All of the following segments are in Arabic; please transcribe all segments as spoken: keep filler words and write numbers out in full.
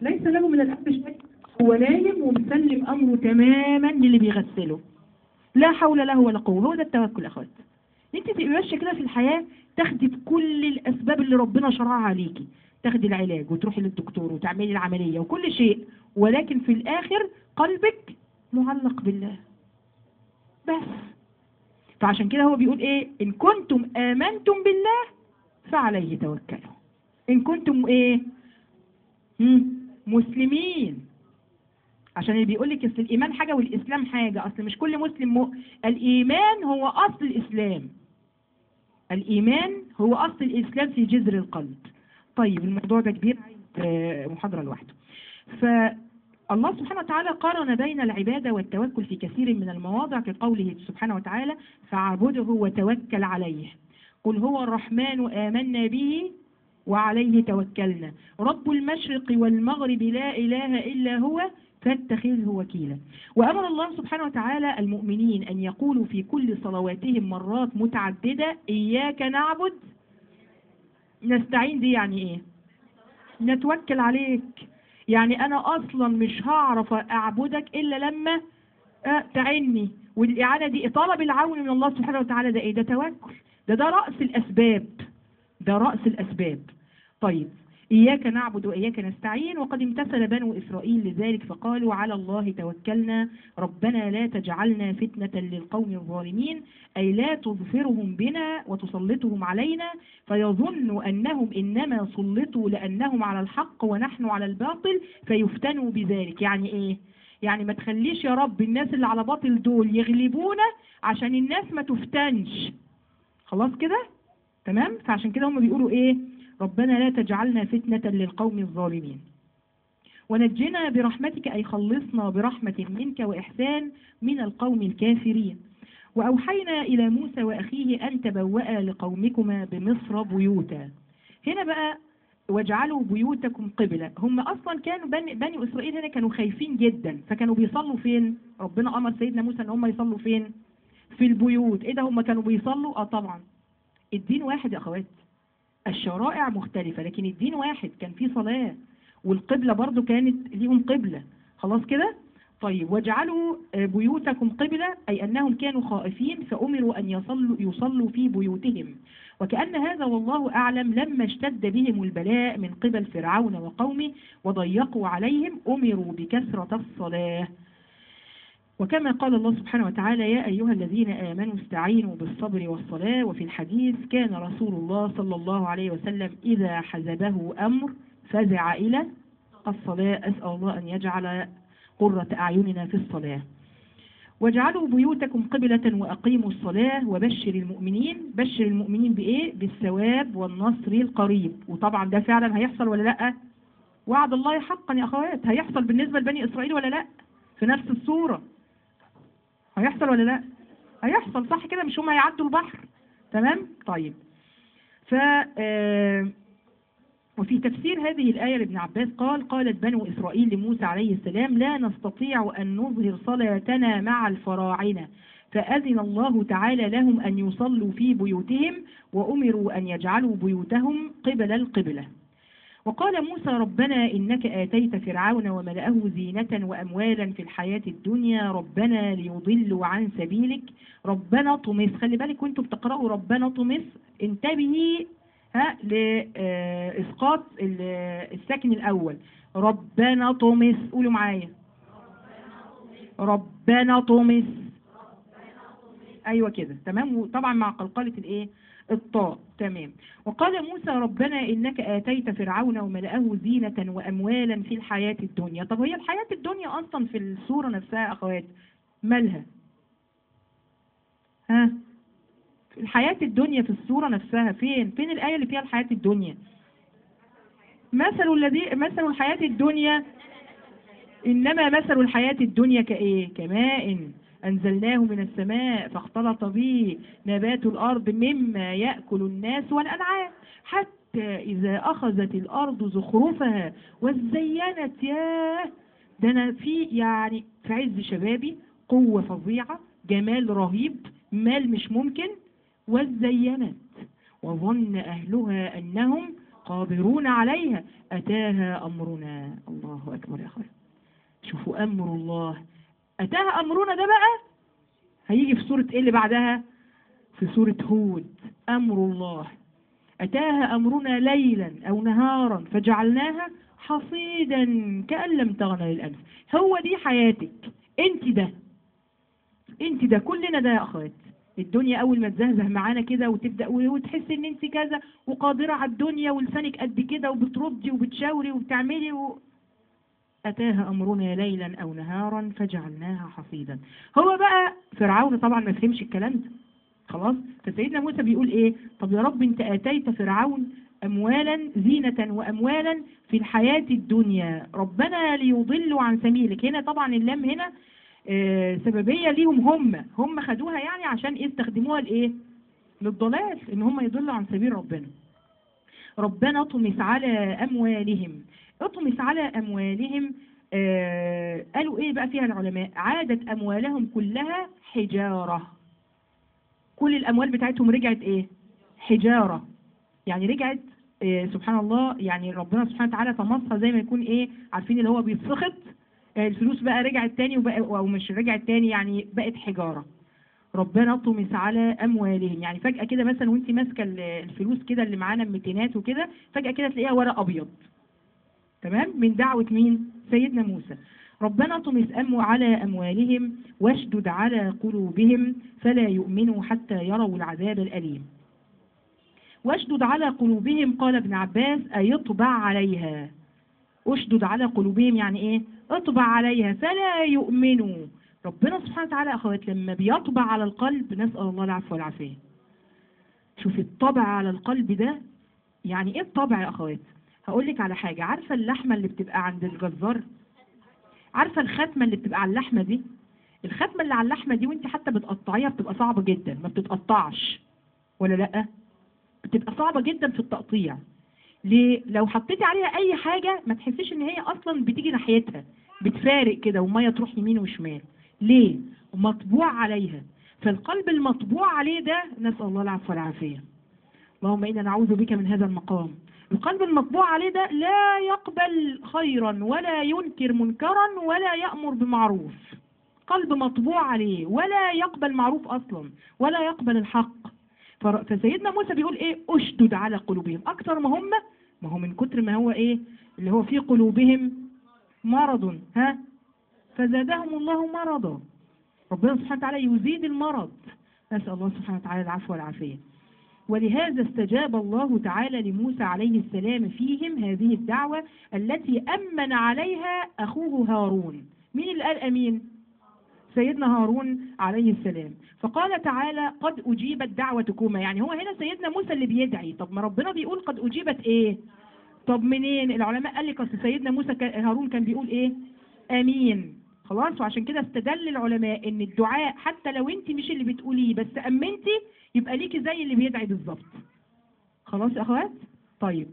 ليس له من الأمر شيء، هو نايم ومسلم أمره تماما للي بيغسله، لا حول له ولا قوة. هو ده التوكل يا أخوات. انت تبقي ماشيه كده في الحياة، تاخدي بكل الأسباب اللي ربنا شرعها عليكي، تاخدي العلاج وتروحي للدكتور وتعملي العملية وكل شيء، ولكن في الآخر قلبك معلق بالله بس. فعشان كده هو بيقول ايه؟ إن كنتم آمنتم بالله فعليه توكلوا. إن كنتم ايه؟ مم. مسلمين. عشان اللي بيقول لك اصل الإيمان حاجة والإسلام حاجة، أصل مش كل مسلم م... الإيمان هو أصل الإسلام. الإيمان هو أصل الإسلام في جذر القلب. طيب الموضوع ده كبير، عايز محاضرة لوحده. فالله سبحانه وتعالى قارن بين العبادة والتوكل في كثير من المواضع، كقوله سبحانه وتعالى فاعبده وتوكل عليه. قل هو الرحمن آمنا به وعليه توكلنا رب المشرق والمغرب لا إله إلا هو فاتخذه وكيلا. وأمر الله سبحانه وتعالى المؤمنين أن يقولوا في كل صلواتهم مرات متعددة إياك نعبد نستعين. دي يعني إيه؟ نتوكل عليك. يعني أنا أصلا مش هعرف أعبدك إلا لما أه تعني. والإعانة دي طلب العون من الله سبحانه وتعالى، ده إيه؟ ده توكل. ده ده رأس الأسباب، ده رأس الأسباب. طيب إياك نعبد وإياك نستعين. وقد امتثل بنو إسرائيل لذلك فقالوا على الله توكلنا ربنا لا تجعلنا فتنة للقوم الظالمين، أي لا تظفرهم بنا وتسلطهم علينا فيظنوا أنهم إنما سلطوا لأنهم على الحق ونحن على الباطل فيفتنوا بذلك. يعني إيه؟ يعني ما تخليش يا رب الناس اللي على باطل دول يغلبونا عشان الناس ما تفتنش. خلاص كده؟ تمام؟ فعشان كده هم بيقولوا إيه؟ ربنا لا تجعلنا فتنة للقوم الظالمين ونجنا برحمتك، أي خلصنا برحمة منك وإحسان من القوم الكافرين. وأوحينا إلى موسى وأخيه أن تبوأ لقومكما بمصر بيوتا. هنا بقى واجعلوا بيوتكم قبلة. هم أصلا كانوا بني, بني إسرائيل هنا كانوا خايفين جدا، فكانوا بيصلوا فين؟ ربنا أمر سيدنا موسى أن هم يصلوا فين؟ في البيوت. إيه ده هم كانوا بيصلوا؟ آه طبعا الدين واحد يا أخوات، الشرائع مختلفة لكن الدين واحد. كان في صلاة والقبلة برضو كانت ليهم قبلة. خلاص كده؟ طيب واجعلوا بيوتكم قبلة، أي أنهم كانوا خائفين فأمروا أن يصلوا, يصلوا في بيوتهم. وكأن هذا والله أعلم لما اشتد بهم البلاء من قبل فرعون وقومه وضيقوا عليهم أمروا بكثرة الصلاة. وكما قال الله سبحانه وتعالى يا أيها الذين آمنوا استعينوا بالصبر والصلاة. وفي الحديث كان رسول الله صلى الله عليه وسلم إذا حزبه أمر فزع إلى الصلاة. أسأل الله أن يجعل قرة أعيننا في الصلاة. واجعلوا بيوتكم قبلة وأقيموا الصلاة وبشر المؤمنين. بشر المؤمنين بإيه؟ بالثواب والنصر القريب. وطبعا ده فعلا هيحصل ولا لأ؟ وعد الله حقا يا أخوات، هيحصل بالنسبة لبني إسرائيل ولا لأ؟ في نفس الصورة هيحصل ولا لا؟ هيحصل صح كده؟ مش هم هيعدوا البحر؟ تمام؟ طيب ف وفي تفسير هذه الآية لابن عباس قال قالت بنو إسرائيل لموسى عليه السلام لا نستطيع أن نظهر صلاتنا مع الفراعنة فأذن الله تعالى لهم أن يصلوا في بيوتهم وأمروا أن يجعلوا بيوتهم قبل القبلة. وقال موسى ربنا إنك آتيت فرعون وملأه زينة وأموالا في الحياة الدنيا ربنا ليضلوا عن سبيلك ربنا طمس. خلي بالك وانتوا بتقرأوا ربنا طمس انتبهي ها لإسقاط الساكن الأول. ربنا طمس، قولوا معايا ربنا طمس. أيوة كده تمام. وطبعا مع قلقلة الإيه؟ الطاء. تمام. وقال موسى ربنا إنك آتيت فرعون وملأه زينة وأموالا في الحياة الدنيا. طب هي الحياة الدنيا أصلا في السورة نفسها أخوات مالها؟ ها؟ الحياة الدنيا في السورة نفسها فين؟ فين الآية اللي فيها الحياة الدنيا؟ مثل الذي مثل الحياة الدنيا إنما مثل الحياة الدنيا كإيه؟ كماء أنزلناه من السماء فاختلط به نبات الأرض مما يأكل الناس والأنعام حتى إذا أخذت الأرض زخرفها وزينت. ياه ده أنا في يعني في عز شبابي قوة فظيعة جمال رهيب مال مش ممكن وزينت وظن أهلها أنهم قادرون عليها أتاها أمرنا. الله أكبر يا أخوان، شوفوا أمر الله، أتاها أمرنا ده بقى هيجي في سورة إيه اللي بعدها؟ في سورة هود. أمر الله أتاها أمرنا ليلا أو نهارا فجعلناها حصيدا كأن لم تغن للأمس. هو دي حياتك، انت ده انت ده كلنا ده يا أخوات. الدنيا أول ما تزهزه معانا كده وتبدأ وتحس إن انت كذا وقادرة على الدنيا ولسانك قد كده وبتردي وبتشاوري وبتعملي و... أتاها أمرنا ليلا أو نهارا فجعلناها حصيدا. هو بقى فرعون طبعا ما فهمش الكلام ده خلاص. فسيدنا موسى بيقول إيه؟ طب يا رب أنت آتيت فرعون أموالا زينة وأموالا في الحياة الدنيا ربنا ليضلوا عن سبيلك. هنا طبعا اللام هنا آه سببية ليهم، هم هم خدوها يعني عشان إيه؟ استخدموها لإيه؟ للضلال، إن هم يضلوا عن سبيل ربنا. ربنا اطمس على أموالهم. اطمس على أموالهم آه قالوا إيه بقى فيها العلماء؟ عادت أموالهم كلها حجارة. كل الأموال بتاعتهم رجعت إيه؟ حجارة. يعني رجعت آه سبحان الله، يعني ربنا سبحانه وتعالى طمسها زي ما يكون إيه؟ عارفين اللي هو بيتسخط. آه الفلوس بقى رجعت تاني وبقى، أو مش رجعت تاني يعني بقت حجارة. ربنا طمس على أموالهم، يعني فجأة كده مثلا وانت ماسكة الفلوس كده اللي معانا الميتينات وكده، فجأة كده تلاقيها ورق أبيض. تمام؟ من دعوة مين؟ سيدنا موسى. ربنا طمس أم على أموالهم واشدد على قلوبهم فلا يؤمنوا حتى يروا العذاب الأليم. واشدد على قلوبهم قال ابن عباس أيطبع عليها. اشدد على قلوبهم يعني ايه؟ اطبع عليها فلا يؤمنوا. ربنا سبحانه وتعالى أخوات لما بيطبع على القلب، نسأل الله العفو والعافية. شوف الطبع على القلب ده يعني ايه الطبع يا أخوات؟ هقول لك على حاجة. عارفة اللحمة اللي بتبقى عند الجزار؟ عارفة الختمة اللي بتبقى على اللحمة دي؟ الختمة اللي على اللحمة دي وانت حتى بتقطعيها بتبقى صعبة جدا، ما بتتقطعش ولا لأ؟ بتبقى صعبة جدا في التقطيع. ليه؟ لو حطيتي عليها أي حاجة ما تحسيش إن هي أصلا بتيجي ناحيتها، بتفارق كده ومية تروح يمين وشمال. ليه؟ مطبوع عليها. فالقلب المطبوع عليه ده نسأل الله العفو والعافية. اللهم إنا نعوذ بك من هذا المقام. القلب المطبوع عليه ده لا يقبل خيرا ولا ينكر منكرا ولا يأمر بمعروف. قلب مطبوع عليه ولا يقبل معروف أصلا ولا يقبل الحق. فسيدنا موسى بيقول إيه؟ أشدد على قلوبهم. أكثر ما هم، ما هو من كتر ما هو إيه اللي هو في قلوبهم مرض ها فزادهم الله مرضا. ربنا سبحانه وتعالى يزيد المرض. نسأل الله سبحانه وتعالى العفو والعافية. ولهذا استجاب الله تعالى لموسى عليه السلام فيهم هذه الدعوة التي أمن عليها أخوه هارون. مين اللي قال أمين؟ سيدنا هارون عليه السلام. فقال تعالى قد أجيبت دعوتكما. يعني هو هنا سيدنا موسى اللي بيدعي. طب ما ربنا بيقول قد أجيبت إيه؟ طب منين؟ العلماء قال لك أصل سيدنا موسى هارون كان بيقول إيه؟ أمين. خلاص. وعشان كده استدل العلماء ان الدعاء حتى لو انت مش اللي بتقوليه بس امنتي يبقى ليكي زي اللي بيدعي بالظبط. خلاص يا اخوات؟ طيب.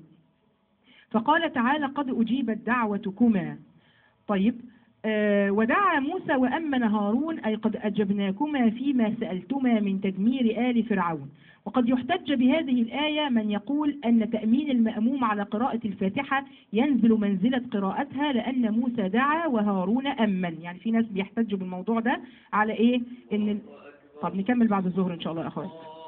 فقال تعالى قد اجيبت دعوتكما. طيب آه ودعا موسى وامن هارون اي قد اجبناكما فيما سالتما من تدمير ال فرعون. وقد يحتج بهذه الآية من يقول أن تأمين المأموم على قراءة الفاتحة ينزل منزلة قراءتها لأن موسى دعا وهارون أمن. يعني في ناس بيحتجوا بالموضوع ده على إيه؟ إن طب نكمل بعد الظهر إن شاء الله يا أخوات.